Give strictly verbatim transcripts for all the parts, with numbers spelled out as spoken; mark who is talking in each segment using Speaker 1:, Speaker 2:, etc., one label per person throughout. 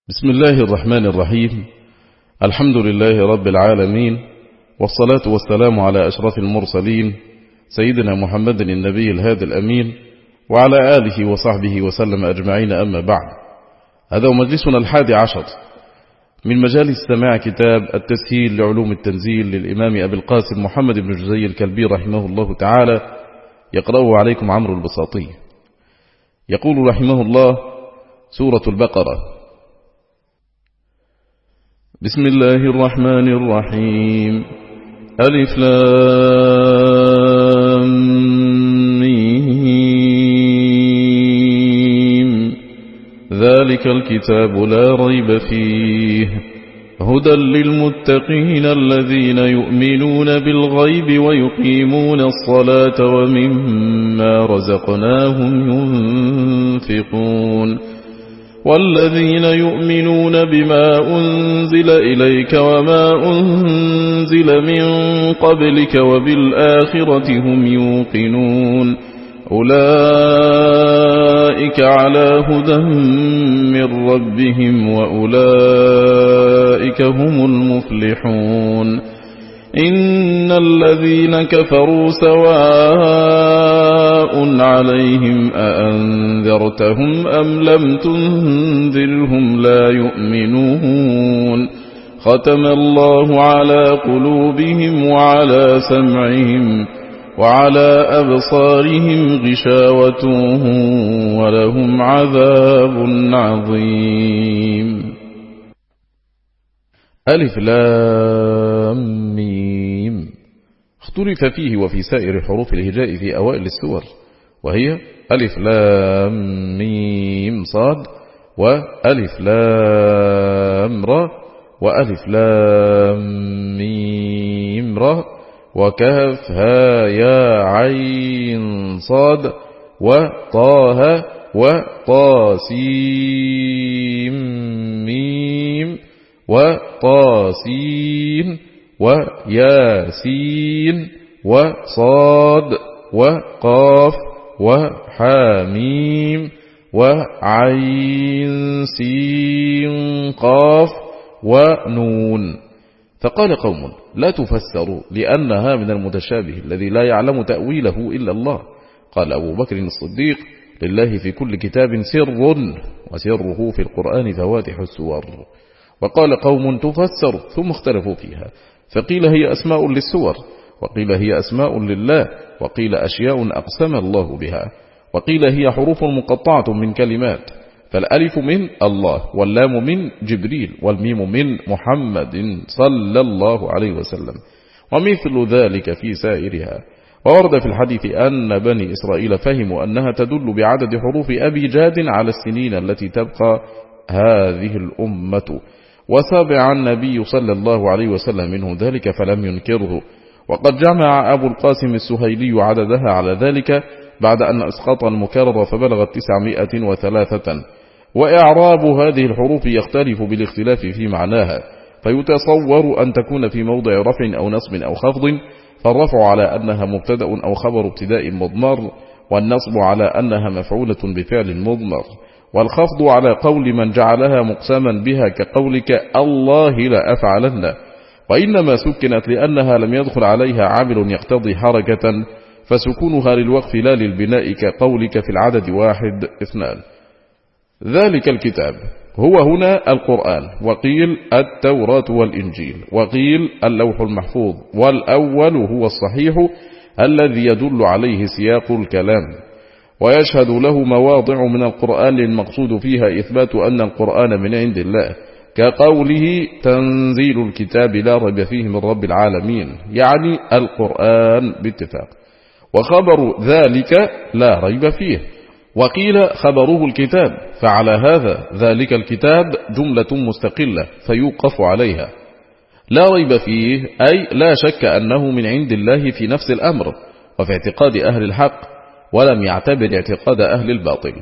Speaker 1: بسم الله الرحمن الرحيم. الحمد لله رب العالمين، والصلاة والسلام على أشرف المرسلين سيدنا محمد النبي الهادي الأمين، وعلى آله وصحبه وسلم أجمعين، أما بعد. هذا مجلسنا الحادي عشر من مجالس سماع كتاب التسهيل لعلوم التنزيل للإمام أبي القاسم محمد بن جزي الكلبي رحمه الله تعالى، يقرأه عليكم عمرو البساطي. يقول رحمه الله: سورة البقرة. بسم الله الرحمن الرحيم. ألف لام ميم. ذلك الكتاب لا ريب فيه هدى للمتقين الذين يؤمنون بالغيب ويقيمون الصلاة ومما رزقناهم ينفقون والذين يؤمنون بما أنزل إليك وما أنزل من قبلك وبالآخرة هم يوقنون أولئك على هدى من ربهم وأولئك هم المفلحون. إن الذين كفروا سواء عليهم أأنذرتهم أم لم تنذرهم لا يؤمنون. ختم الله على قلوبهم وعلى سمعهم وعلى أبصارهم غشاوة ولهم عذاب عظيم. ألف لام ميم. اختلف فيه وفي سائر حروف الهجاء في أوائل السور، وهي ألف لام ميم صاد، وألف لام را، وألف لام ميم را، وكهف ها يا عين صاد، وطه وطاسيم ميم، وطاسين وياسين وصاد وقاف وحاميم وعين سين قاف ونون. فقال قوم: لا تفسروا لأنها من المتشابه الذي لا يعلم تأويله إلا الله. قال أبو بكر الصديق: لله في كل كتاب سر، وسره في القرآن فواتح السور. وقال قوم: تفسر، ثم اختلفوا فيها، فقيل هي أسماء للسور، وقيل هي أسماء لله، وقيل أشياء أقسم الله بها، وقيل هي حروف مقطعة من كلمات، فالألف من الله، واللام من جبريل، والميم من محمد صلى الله عليه وسلم، ومثل ذلك في سائرها. وورد في الحديث أن بني إسرائيل فهموا أنها تدل بعدد حروف أبي جاد على السنين التي تبقى هذه الأمة، وسابع النبي صلى الله عليه وسلم منه ذلك فلم ينكره. وقد جمع أبو القاسم السهيلي عددها على ذلك بعد أن أسقط المكرر فبلغت تسعمائة وثلاثة. وإعراب هذه الحروف يختلف بالاختلاف في معناها، فيتصور أن تكون في موضع رفع أو نصب أو خفض، فالرفع على أنها مبتدأ أو خبر ابتداء مضمر، والنصب على أنها مفعولة بفعل مضمر، والخفض على قول من جعلها مقسما بها كقولك الله لا أفعلن، وإنما سكنت لأنها لم يدخل عليها عامل يقتضي حركة، فسكونها للوقف لا للبناء كقولك في العدد واحد اثنان. ذلك الكتاب هو هنا القرآن، وقيل التوراة والإنجيل، وقيل اللوح المحفوظ، والأول هو الصحيح الذي يدل عليه سياق الكلام، ويشهد له مواضع من القرآن المقصود فيها إثبات أن القرآن من عند الله، كقوله تنزيل الكتاب لا ريب فيه من رب العالمين، يعني القرآن باتفاق. وخبر ذلك لا ريب فيه، وقيل خبره الكتاب، فعلى هذا ذلك الكتاب جملة مستقلة فيوقف عليها. لا ريب فيه أي لا شك أنه من عند الله في نفس الأمر وفي اعتقاد أهل الحق، ولم يعتبر اعتقاد أهل الباطل.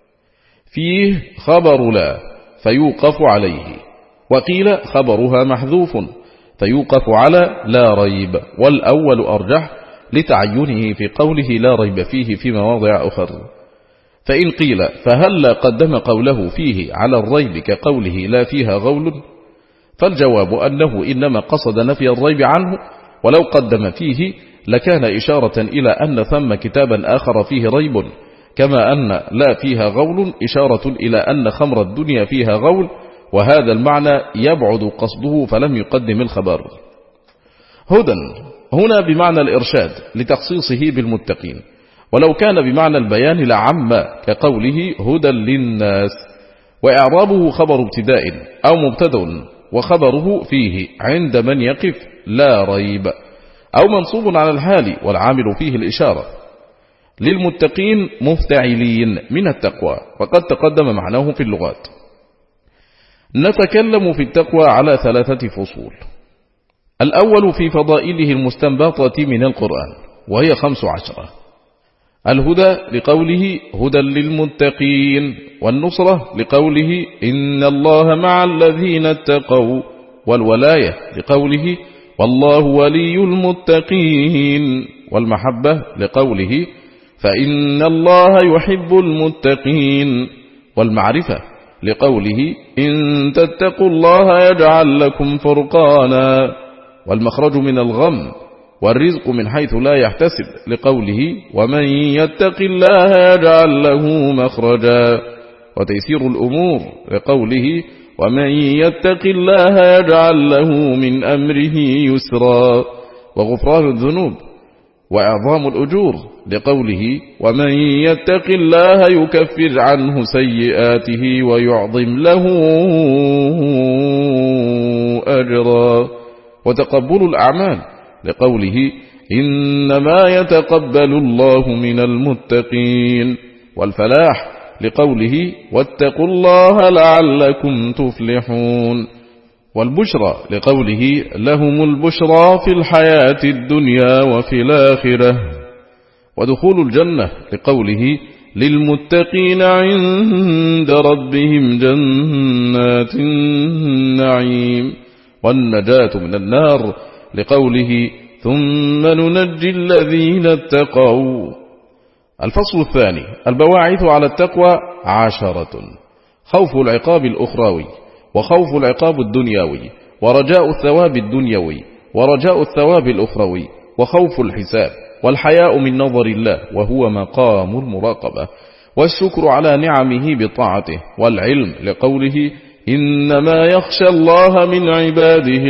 Speaker 1: فيه خبر لا فيوقف عليه، وقيل خبرها محذوف فيوقف على لا ريب، والأول أرجح لتعينه في قوله لا ريب فيه في مواضع أخر. فإن قيل فهل قدم قوله فيه على الريب كقوله لا فيها غول؟ فالجواب أنه إنما قصد نفي الريب عنه، ولو قدم فيه لكان إشارة إلى أن ثم كتابا آخر فيه ريب، كما أن لا فيها غول إشارة إلى أن خمر الدنيا فيها غول، وهذا المعنى يبعد قصده فلم يقدم الخبر. هدى هنا بمعنى الإرشاد لتخصيصه بالمتقين، ولو كان بمعنى البيان لعم كقوله هدى للناس. وإعرابه خبر ابتداء أو مبتدأ وخبره فيه عند من يقف لا ريب، أو منصوب على الحال والعامل فيه الإشارة. للمتقين مفتعلين من التقوى، وقد تقدم معناه في اللغات. نتكلم في التقوى على ثلاثة فصول. الأول في فضائله المستنبطة من القرآن، وهي خمس عشرة: الهدى لقوله هدى للمتقين، والنصرة لقوله إن الله مع الذين اتقوا، والولاية لقوله والله ولي المتقين، والمحبة لقوله فإن الله يحب المتقين، والمعرفة لقوله إن تتقوا الله يجعل لكم فرقانا، والمخرج من الغم والرزق من حيث لا يحتسب لقوله ومن يتق الله يجعل له مخرجا، وتيسير الأمور لقوله ومن يتق الله يجعل له من أمره يسرا، وغفران الذنوب وإعظام الأجور لقوله ومن يتق الله يكفر عنه سيئاته ويعظم له أجرا، وتقبل الأعمال لقوله إنما يتقبل الله من المتقين، والفلاح لقوله واتقوا الله لعلكم تفلحون، والبشرى لقوله لهم البشرى في الحياة الدنيا وفي الآخرة، ودخول الجنة لقوله للمتقين عند ربهم جنات النعيم، والنجاة من النار لقوله ثم ننجي الذين اتقوا. الفصل الثاني: البواعث على التقوى عشرة: خوف العقاب الأخروي، وخوف العقاب الدنيوي، ورجاء الثواب الدنيوي، ورجاء الثواب الأخروي، وخوف الحساب، والحياء من نظر الله وهو مقام المراقبة، والشكر على نعمه بطاعته، والعلم لقوله إنما يخشى الله من عباده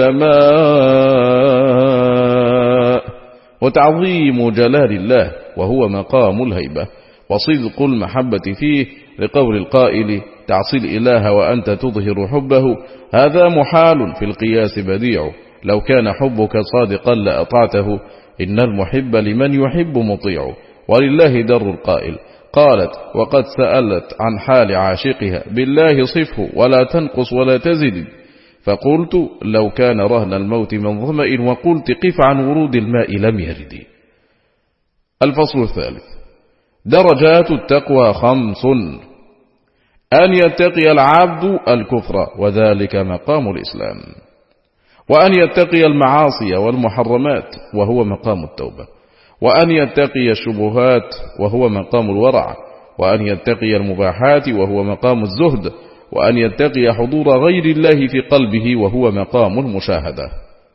Speaker 1: العلماء، وتعظيم جلال الله وهو مقام الهيبة، وصدق المحبة فيه لقول القائل تعصي الإله وأنت تظهر حبه، هذا محال في القياس بديع، لو كان حبك صادقا لأطعته، إن المحب لمن يحب مطيع، ولله در القائل. قالت وقد سألت عن حال عاشقها بالله صفه ولا تنقص ولا تزد، فقلت لو كان رهن الموت من ظمأ، وقلت قف عن ورود الماء لم يرد. الفصل الثالث: درجات التقوى خمس: أن يتقي العبد الكفر وذلك مقام الإسلام، وأن يتقي المعاصي والمحرمات وهو مقام التوبة، وأن يتقي الشبهات وهو مقام الورع، وأن يتقي المباحات وهو مقام الزهد، وأن يتقي حضور غير الله في قلبه وهو مقام المشاهدة.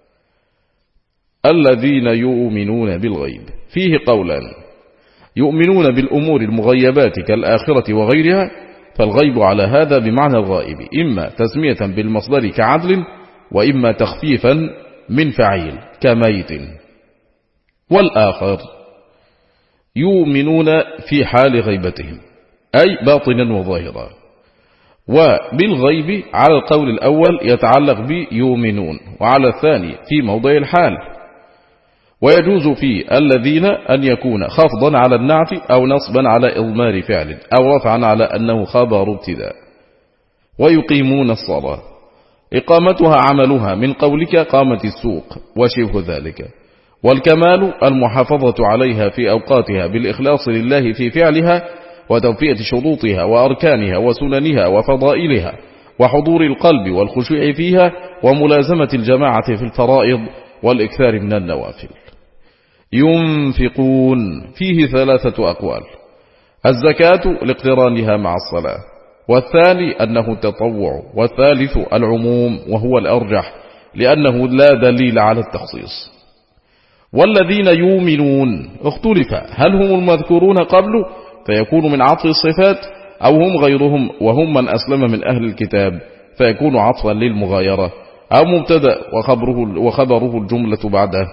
Speaker 1: الذين يؤمنون بالغيب فيه قولان: يؤمنون بالأمور المغيبات كالآخرة وغيرها، فالغيب على هذا بمعنى الغائب، إما تسمية بالمصدر كعدل، وإما تخفيفا من فعيل كميت. والآخر يؤمنون في حال غيبتهم، أي باطنا وظاهرا. وبالغيب على القول الأول يتعلق بيؤمنون، وعلى الثاني في موضع الحال. ويجوز في الذين أن يكون خفضا على النعت أو نصبا على إضمار فعل أو رفعا على أنه خبر ابتداء. ويقيمون الصلاة، إقامتها عملها من قولك قامت السوق وشبه ذلك. والكمال المحافظة عليها في أوقاتها بالإخلاص لله في فعلها، وتوفية شروطها وأركانها وسننها وفضائلها، وحضور القلب والخشوع فيها، وملازمة الجماعة في الفرائض، والإكثار من النوافل. ينفقون فيه ثلاثة أقوال: الزكاة لاقترانها مع الصلاة، والثاني أنه التطوع، والثالث العموم وهو الأرجح لأنه لا دليل على التخصيص. والذين يؤمنون اختلف هل هم المذكورون قبل فيكون من عطف الصفات أو هم غيرهم وهم من أسلم من أهل الكتاب فيكون عطفا للمغايرة، أو مبتدأ وخبره, وخبره الجملة بعده.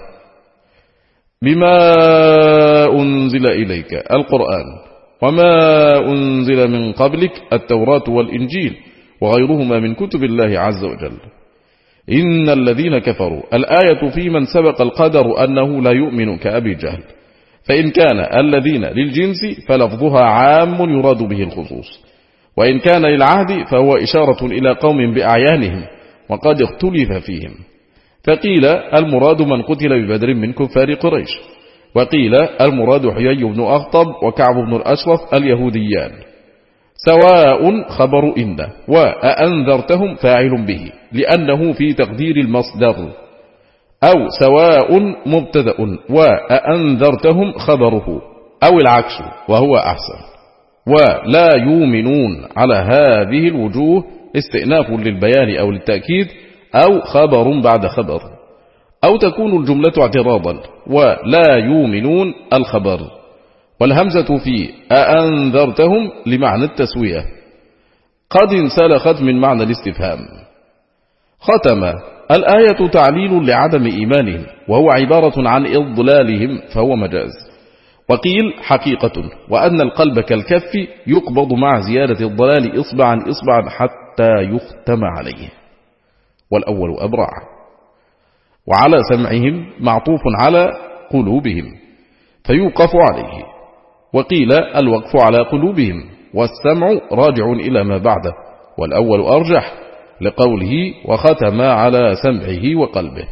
Speaker 1: بما أنزل إليك القرآن وما أنزل من قبلك التوراة والإنجيل وغيرهما من كتب الله عز وجل. إن الذين كفروا الآية في من سبق القدر أنه لا يؤمن كأبي جهل، فإن كان الذين للجنس فلفظها عام يراد به الخصوص، وإن كان للعهد فهو إشارة إلى قوم بأعيانهم وقد اختلف فيهم، فقيل المراد من قتل ببدر من كفار قريش، وقيل المراد حيي بن أخطب وكعب بن الأشرف اليهوديان. سواء خبر إن وأنذرتهم فاعل به لأنه في تقدير المصدر، أو سواء مبتدأ وأنذرتهم خبره، أو العكس وهو أحسن. ولا يؤمنون على هذه الوجوه استئناف للبيان أو للتأكيد، أو خبر بعد خبر، أو تكون الجملة اعتراضا ولا يؤمنون الخبر، والهمزة في أأنذرتهم لمعنى التسوية قد انسلخت من معنى الاستفهام. ختم الآية تعليل لعدم إيمانهم وهو عبارة عن إضلالهم فهو مجاز، وقيل حقيقة، وأن القلب كالكف يقبض مع زيادة الضلال إصبعا إصبعا حتى يختم عليه، والأول أبرع. وعلى سمعهم معطوف على قلوبهم فيوقف عليه، وقيل الوقف على قلوبهم والسمع راجع إلى ما بعده، والأول أرجح لقوله وختم على سمعه وقلبه.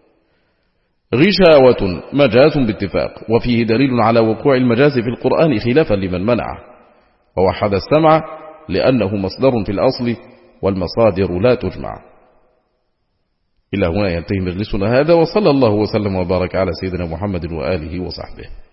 Speaker 1: غشاوة مجاز باتفاق، وفيه دليل على وقوع المجاز في القرآن خلافا لمن منعه، ووحد السمع لأنه مصدر في الأصل والمصادر لا تجمع. إلى هنا ينتهي مجلسنا هذا، وصلى الله وسلم وبارك على سيدنا محمد وآله وصحبه.